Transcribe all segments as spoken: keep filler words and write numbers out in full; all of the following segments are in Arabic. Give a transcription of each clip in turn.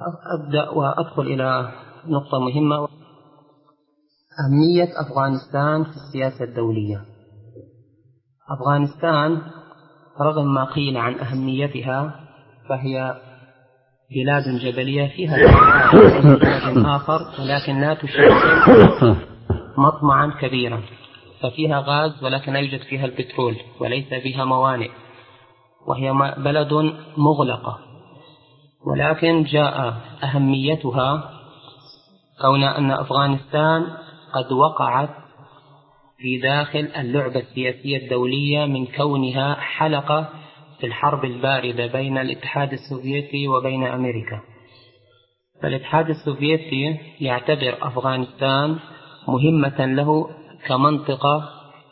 أبدأ وأدخل إلى نقطة مهمة: أهمية أفغانستان في السياسة الدولية. أفغانستان رغم ما قيل عن أهميتها فهي بلاد جبلية فيها بلاد آخر، ولكن لا تشكل مطمعا كبيرا، ففيها غاز ولكن لا يوجد فيها البترول وليس فيها موانئ، وهي بلد مغلقة. ولكن جاء أهميتها كون أن أفغانستان قد وقعت في داخل اللعبة السياسية الدولية من كونها حلقة في الحرب الباردة بين الاتحاد السوفيتي وبين أمريكا. فالاتحاد السوفيتي يعتبر أفغانستان مهمة له كمنطقة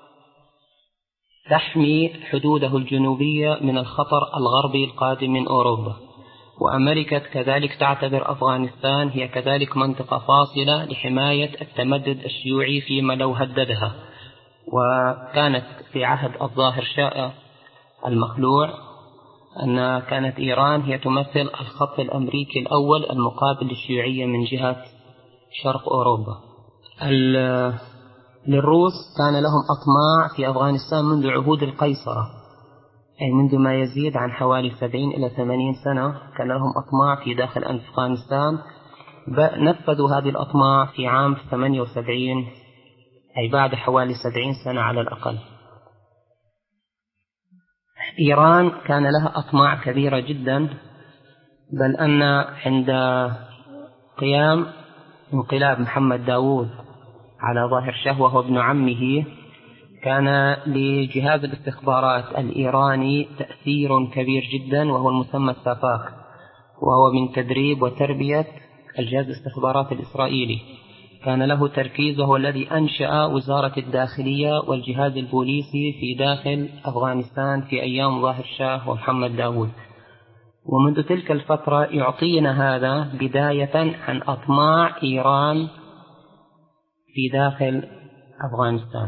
تحمي حدوده الجنوبية من الخطر الغربي القادم من أوروبا، وأمريكا كذلك تعتبر أفغانستان هي كذلك منطقة فاصلة لحماية التمدد الشيوعي فيما لو هددها. وكانت في عهد الظاهر شاه المخلوع أن كانت إيران هي تمثل الخط الأمريكي الأول المقابل للشيوعية من جهة شرق أوروبا. للروس كان لهم أطماع في أفغانستان منذ عهود القيصرة، أي منذ ما يزيد عن حوالي سبعين إلى ثمانين سنة كان لهم أطماع في داخل أفغانستان. نفذوا هذه الأطماع في عام ثمانية وسبعين، أي بعد حوالي سبعين سنة على الأقل. إيران كان لها أطماع كبيرة جدا، بل أن عند قيام انقلاب محمد داوود على ظاهر شاه وهو ابن عمه، كان لجهاز الاستخبارات الإيراني تأثير كبير جدا، وهو المسمى السافاك، وهو من تدريب وتربية الجهاز الاستخبارات الإسرائيلي. كان له تركيز، وهو الذي أنشأ وزارة الداخلية والجهاز البوليسي في داخل أفغانستان في أيام ظاهر شاه ومحمد داوود. ومنذ تلك الفترة يعطينا هذا بداية عن أطماع إيران في داخل أفغانستان.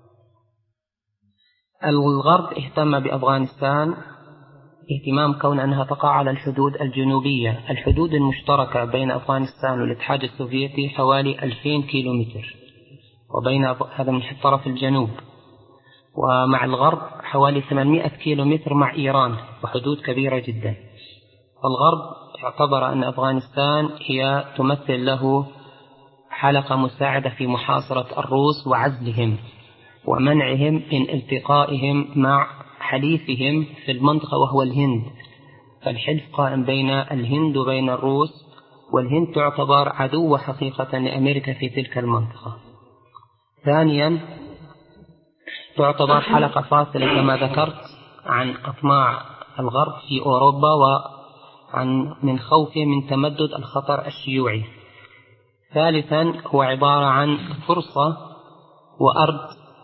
الغرب اهتم بأفغانستان اهتمام كون أنها تقع على الحدود الجنوبية. الحدود المشتركة بين أفغانستان والاتحاد السوفيتي حوالي ألفين كيلومتر، وبين هذا من طرف الجنوب، ومع الغرب حوالي ثمانمائة كيلومتر مع إيران، وحدود كبيرة جدا. الغرب اعتبر أن أفغانستان هي تمثل له حلقة مساعدة في محاصرة الروس وعزلهم ومنعهم من التقائهم مع حليفهم في المنطقة وهو الهند. فالحلف قائم بين الهند وبين الروس، والهند تعتبر عدو حقيقة لأمريكا في تلك المنطقة. ثانيا تعتبر حلقة فاصلة كما ذكرت عن أطماع الغرب في أوروبا وعن من خوفه من تمدد الخطر الشيوعي. ثالثا هو عبارة عن فرصة وأرض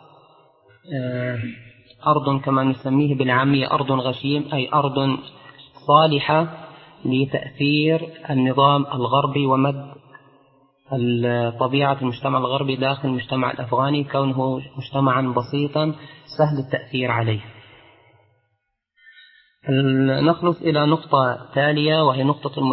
أرض كما نسميه بالعامية أرض غشيم، أي أرض صالحة لتأثير النظام الغربي ومد طبيعة المجتمع الغربي داخل المجتمع الأفغاني، كونه مجتمعا بسيطا سهل التأثير عليه. نخلص إلى نقطة تالية، وهي نقطة